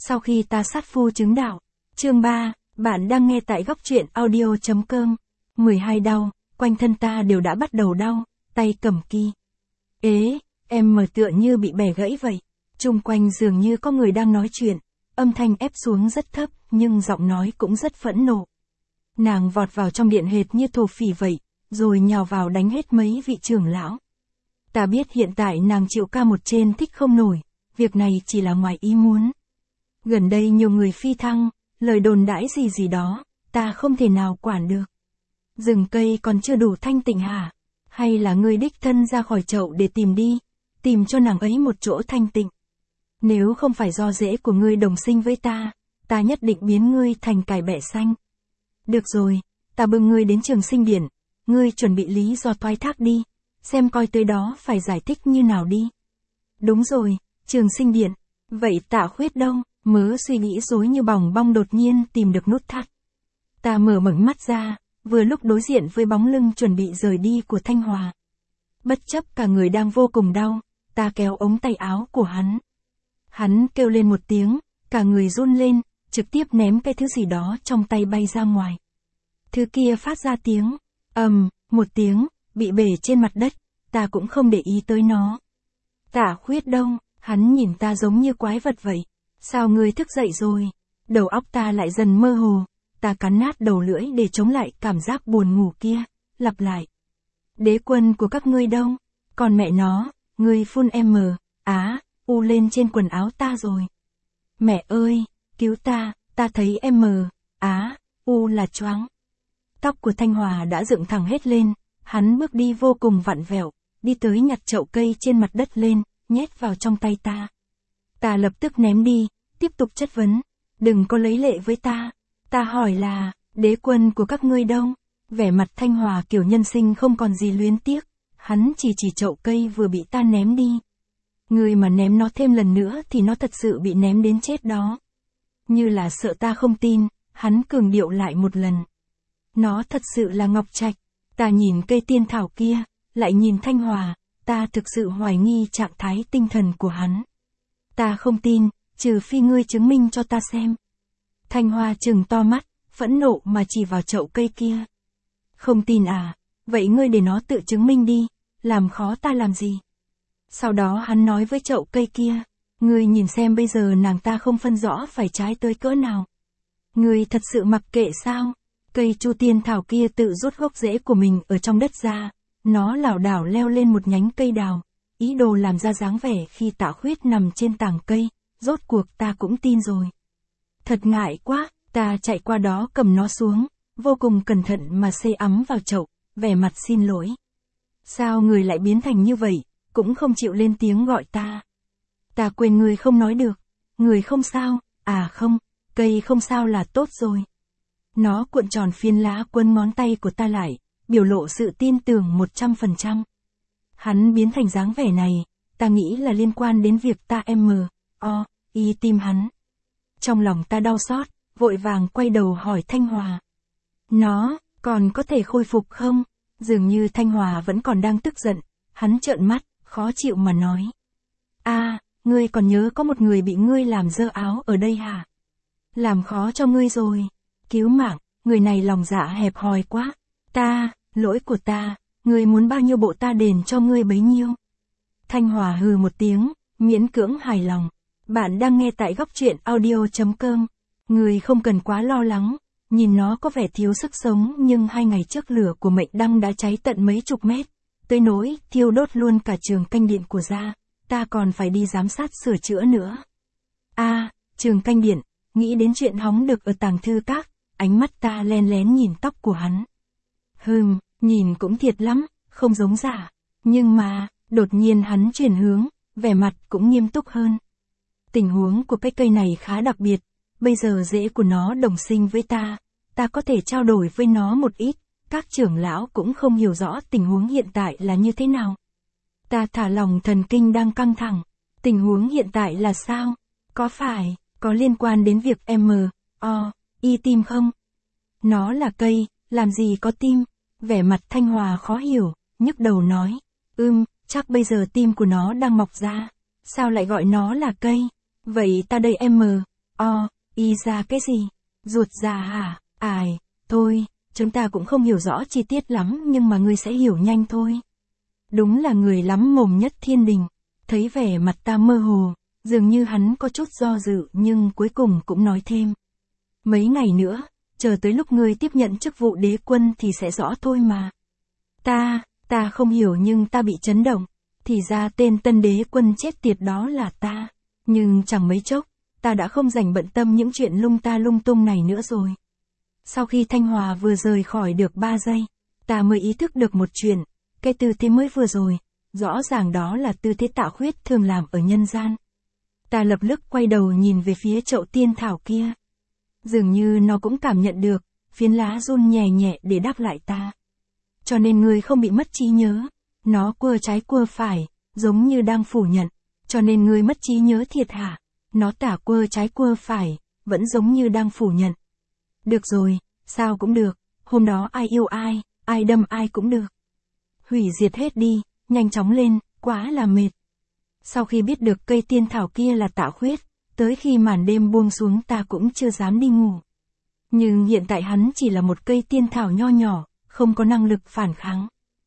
Sau khi ta sát phu chứng đạo. Chương 3, bạn đang nghe tại góc truyện audio.com. 12 đau, quanh thân ta đều đã bắt đầu đau, tay cầm ki. Ế, em mở tựa như bị bẻ gãy vậy. Chung quanh dường như có người đang nói chuyện, âm thanh ép xuống rất thấp, nhưng giọng nói cũng rất phẫn nộ. Nàng vọt vào trong điện hệt như thổ phỉ vậy, rồi nhào vào đánh hết mấy vị trưởng lão. Ta biết hiện tại nàng chịu ca một trên thích không nổi, việc này chỉ là ngoài ý muốn. Gần đây nhiều người phi thăng, lời đồn đãi gì đó, ta không thể nào quản được. Rừng cây còn chưa đủ thanh tịnh hả? Hay là ngươi đích thân ra khỏi chậu để tìm đi, tìm cho nàng ấy một chỗ thanh tịnh. Nếu không phải do rễ của ngươi đồng sinh với ta nhất định biến ngươi thành cải bẹ xanh. Được rồi, ta bưng ngươi đến Trường Sinh Điện, ngươi chuẩn bị lý do toái thác đi, xem coi tới đó phải giải thích như nào đi. Đúng rồi, Trường Sinh Điện, vậy Tạ Khuyết đâu? Mớ suy nghĩ rối như bòng bong đột nhiên tìm được nút thắt. Ta mở mẩn mắt ra, vừa lúc đối diện với bóng lưng chuẩn bị rời đi của Thanh Hòa. Bất chấp cả người đang vô cùng đau, ta kéo ống tay áo của hắn. Hắn kêu lên một tiếng, cả người run lên, trực tiếp ném cái thứ gì đó trong tay bay ra ngoài. Thứ kia phát ra tiếng, một tiếng, bị bể trên mặt đất, ta cũng không để ý tới nó. Tạ Khuyết đâu? Hắn nhìn ta giống như quái vật vậy. Sao ngươi thức dậy rồi? Đầu óc ta lại dần mơ hồ, ta cắn nát đầu lưỡi để chống lại cảm giác buồn ngủ kia, lặp lại. Đế quân của các ngươi đâu? Còn mẹ nó, ngươi phun u lên trên quần áo ta rồi. Mẹ ơi, cứu ta thấy u là choáng. Tóc của Thanh Hòa đã dựng thẳng hết lên, hắn bước đi vô cùng vặn vẹo, đi tới nhặt chậu cây trên mặt đất lên, nhét vào trong tay ta. Ta lập tức ném đi, tiếp tục chất vấn, đừng có lấy lệ với ta. Ta hỏi là, đế quân của các ngươi đâu? Vẻ mặt Thanh Hòa kiểu nhân sinh không còn gì luyến tiếc, hắn chỉ chậu cây vừa bị ta ném đi. Ngươi mà ném nó thêm lần nữa thì nó thật sự bị ném đến chết đó. Như là sợ ta không tin, hắn cường điệu lại một lần. Nó thật sự là ngọc trạch. Ta nhìn cây tiên thảo kia, lại nhìn Thanh Hòa, ta thực sự hoài nghi trạng thái tinh thần của hắn. Ta không tin, trừ phi ngươi chứng minh cho ta xem. Thanh Hoa trừng to mắt, phẫn nộ mà chỉ vào chậu cây kia. Không tin à? Vậy ngươi để nó tự chứng minh đi, làm khó ta làm gì? Sau đó hắn nói với chậu cây kia, ngươi nhìn xem bây giờ nàng ta không phân rõ phải trái tới cỡ nào. Ngươi thật sự mặc kệ sao? Cây chu tiên thảo kia tự rút gốc rễ của mình ở trong đất ra, nó lảo đảo leo lên một nhánh cây đào, ý đồ làm ra dáng vẻ khi Tạ Khuyết nằm trên tảng cây, rốt cuộc ta cũng tin rồi. Thật ngại quá, ta chạy qua đó cầm nó xuống, vô cùng cẩn thận mà xây ấm vào chậu, vẻ mặt xin lỗi. Sao người lại biến thành như vậy, cũng không chịu lên tiếng gọi ta. Ta quên người không nói được, người không sao, không, cây không sao là tốt rồi. Nó cuộn tròn phiến lá quấn ngón tay của ta lại, biểu lộ sự tin tưởng 100%. Hắn biến thành dáng vẻ này, ta nghĩ là liên quan đến việc ta tim hắn. Trong lòng ta đau xót, vội vàng quay đầu hỏi Thanh Hòa. Nó, còn có thể khôi phục không? Dường như Thanh Hòa vẫn còn đang tức giận, hắn trợn mắt, khó chịu mà nói. Ngươi còn nhớ có một người bị ngươi làm dơ áo ở đây hả? Làm khó cho ngươi rồi. Cứu mạng, người này lòng dạ hẹp hòi quá. Lỗi của ta, ngươi muốn bao nhiêu bộ ta đền cho ngươi bấy nhiêu. Thanh Hòa hừ một tiếng, miễn cưỡng hài lòng. Bạn đang nghe tại góc truyện audio.com. Ngươi không cần quá lo lắng, nhìn nó có vẻ thiếu sức sống nhưng 2 ngày trước lửa của mệnh đăng đã cháy tận mấy chục mét. Tới nỗi thiêu đốt luôn cả Trường Canh Điện của gia, ta còn phải đi giám sát sửa chữa nữa. Trường Canh Điện, nghĩ đến chuyện hóng được ở tàng thư các, ánh mắt ta len lén nhìn tóc của hắn. Nhìn cũng thiệt lắm, không giống giả. Nhưng mà, đột nhiên hắn chuyển hướng, vẻ mặt cũng nghiêm túc hơn. Tình huống của cái cây này khá đặc biệt, bây giờ rễ của nó đồng sinh với ta có thể trao đổi với nó một ít, các trưởng lão cũng không hiểu rõ tình huống hiện tại là như thế nào. Ta thả lỏng thần kinh đang căng thẳng, tình huống hiện tại là sao? Có liên quan đến việc tim không? Nó là cây, làm gì có tim? Vẻ mặt Thanh Hòa khó hiểu, nhức đầu nói. Chắc bây giờ tim của nó đang mọc ra. Sao lại gọi nó là cây? Vậy ta đây Y ra cái gì? Ruột già hả? Ai, thôi, chúng ta cũng không hiểu rõ chi tiết lắm nhưng mà ngươi sẽ hiểu nhanh thôi. Đúng là người lắm mồm nhất thiên đình. Thấy vẻ mặt ta mơ hồ, dường như hắn có chút do dự nhưng cuối cùng cũng nói thêm. Mấy ngày nữa, chờ tới lúc ngươi tiếp nhận chức vụ đế quân thì sẽ rõ thôi mà. Ta không hiểu nhưng ta bị chấn động. Thì ra tên tân đế quân chết tiệt đó là ta. Nhưng chẳng mấy chốc, ta đã không dành bận tâm những chuyện lung tung này nữa rồi. Sau khi Thanh Hòa vừa rời khỏi được 3 giây, ta mới ý thức được một chuyện. Cái tư thế mới vừa rồi, rõ ràng đó là tư thế Tạ Khuyết thường làm ở nhân gian. Ta lập tức quay đầu nhìn về phía chậu tiên thảo kia. Dường như nó cũng cảm nhận được, phiến lá run nhẹ nhẹ để đáp lại ta. Cho nên ngươi không bị mất trí nhớ. Nó quơ trái quơ phải, giống như đang phủ nhận. Cho nên ngươi mất trí nhớ thiệt hả? Nó tả quơ trái quơ phải, vẫn giống như đang phủ nhận. Được rồi, sao cũng được, hôm đó ai yêu ai đâm ai cũng được. Hủy diệt hết đi, nhanh chóng lên, quá là mệt. Sau khi biết được cây tiên thảo kia là Tạ Khuyết, tới khi màn đêm buông xuống ta cũng chưa dám đi ngủ. Nhưng hiện tại hắn chỉ là một cây tiên thảo nho nhỏ, không có năng lực phản kháng.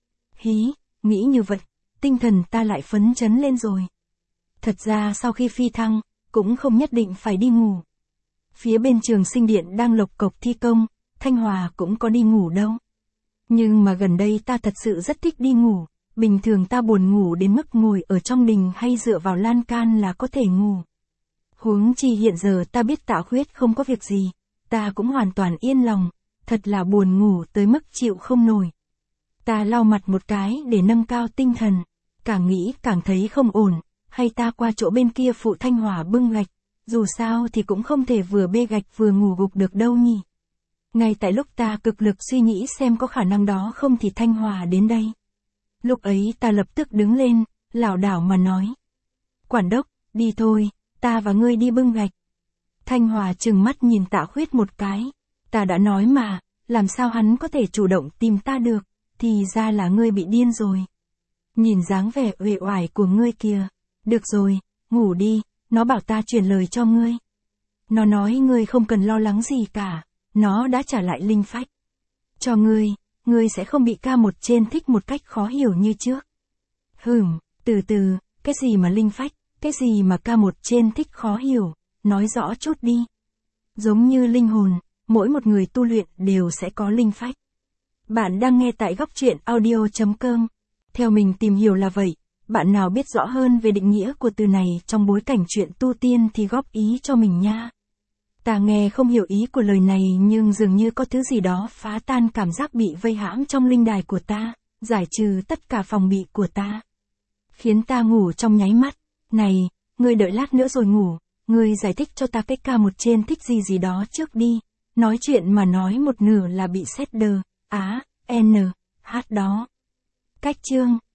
Hí, nghĩ như vậy, tinh thần ta lại phấn chấn lên rồi. Thật ra sau khi phi thăng, cũng không nhất định phải đi ngủ. Phía bên Trường Sinh Điện đang lộc cộc thi công, Thanh Hòa cũng có đi ngủ đâu. Nhưng mà gần đây ta thật sự rất thích đi ngủ, bình thường ta buồn ngủ đến mức ngồi ở trong đình hay dựa vào lan can là có thể ngủ. Huống chi hiện giờ ta biết Tạ Khuyết không có việc gì, ta cũng hoàn toàn yên lòng, thật là buồn ngủ tới mức chịu không nổi. Ta lau mặt một cái để nâng cao tinh thần, càng nghĩ càng thấy không ổn, hay ta qua chỗ bên kia phụ Thanh Hòa bưng gạch, dù sao thì cũng không thể vừa bê gạch vừa ngủ gục được đâu nhỉ. Ngay tại lúc ta cực lực suy nghĩ xem có khả năng đó không thì Thanh Hòa đến đây. Lúc ấy ta lập tức đứng lên, lảo đảo mà nói. Quản đốc, đi thôi, ta và ngươi đi bưng gạch. Thanh Hòa trừng mắt nhìn Tạ Khuyết một cái. Ta đã nói mà, làm sao hắn có thể chủ động tìm ta được, thì ra là ngươi bị điên rồi. Nhìn dáng vẻ uể oải của ngươi kìa. Được rồi, ngủ đi, nó bảo ta truyền lời cho ngươi. Nó nói ngươi không cần lo lắng gì cả, nó đã trả lại linh phách. Cho ngươi sẽ không bị ca một trên thích một cách khó hiểu như trước. Từ từ, cái gì mà linh phách, cái gì mà ca một trên thích khó hiểu, nói rõ chút đi. Giống như linh hồn, mỗi một người tu luyện đều sẽ có linh phách. Bạn đang nghe tại góc truyện audio.com. Theo mình tìm hiểu là vậy, bạn nào biết rõ hơn về định nghĩa của từ này trong bối cảnh chuyện tu tiên thì góp ý cho mình nha. Ta nghe không hiểu ý của lời này nhưng dường như có thứ gì đó phá tan cảm giác bị vây hãm trong linh đài của ta, giải trừ tất cả phòng bị của ta. Khiến ta ngủ trong nháy mắt. Này, ngươi đợi lát nữa rồi ngủ, ngươi giải thích cho ta cái ca một trên thích gì gì đó trước đi. Nói chuyện mà nói một nửa là bị sét đờ, đó. Cách chương